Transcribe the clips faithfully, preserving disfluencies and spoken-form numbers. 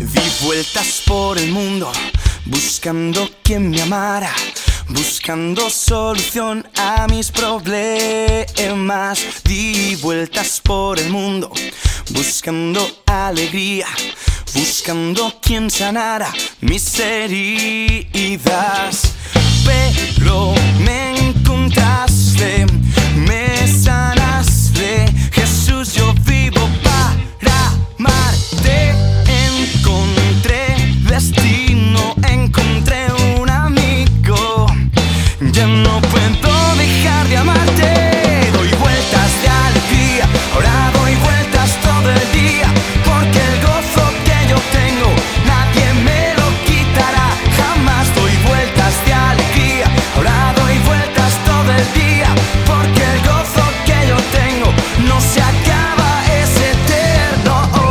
Di vueltas por el mundo, buscando quien me amara, buscando solución a mis problemas. Di vueltas por el mundo, buscando alegría, buscando quien sanara mis heridas. Pero me encontraste, me sanaste, Jesús, yo vivo para amarte. Encontré destino, encontré un amigo, ya no puedo dejar de amarte. Doy vueltas de alegría, ahora doy vueltas todo el día, porque el gozo que yo tengo nadie me lo quitará jamás. Doy vueltas de alegría, ahora doy vueltas todo el día, porque el gozo que yo tengo no se acaba, es eterno.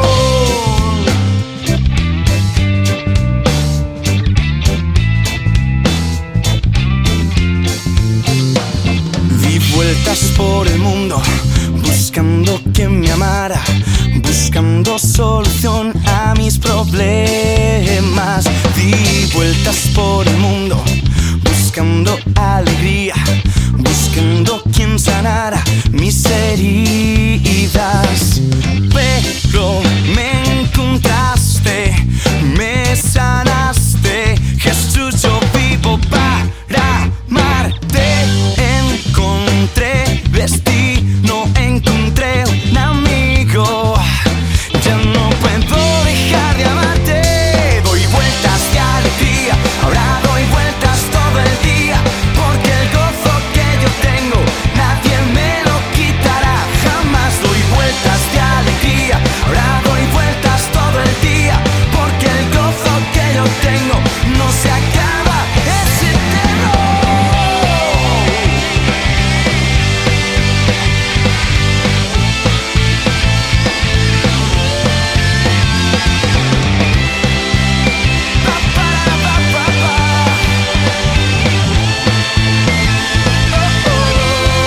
Di vueltas por el mundo, buscando quien me amara, buscando solución a mis problemas. Di vueltas por el mundo, buscando alegría, buscando quien sanara mis heridas. Pero me encontraste, me sanaste, Jesús, yo vivo para amarte. Encontré destino, encontré un amigo, ya no puedo dejar de amarte. Doy vueltas de alegría, ahora doy vueltas todo el día, porque el gozo que yo tengo nadie me lo quitará jamás. Doy vueltas de alegría, ahora doy vueltas todo el día, porque el gozo que yo tengo no se acaba, es eterno.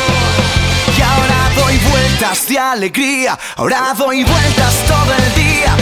Y ahora doy vueltas de alegría, ahora doy vueltas todo el día,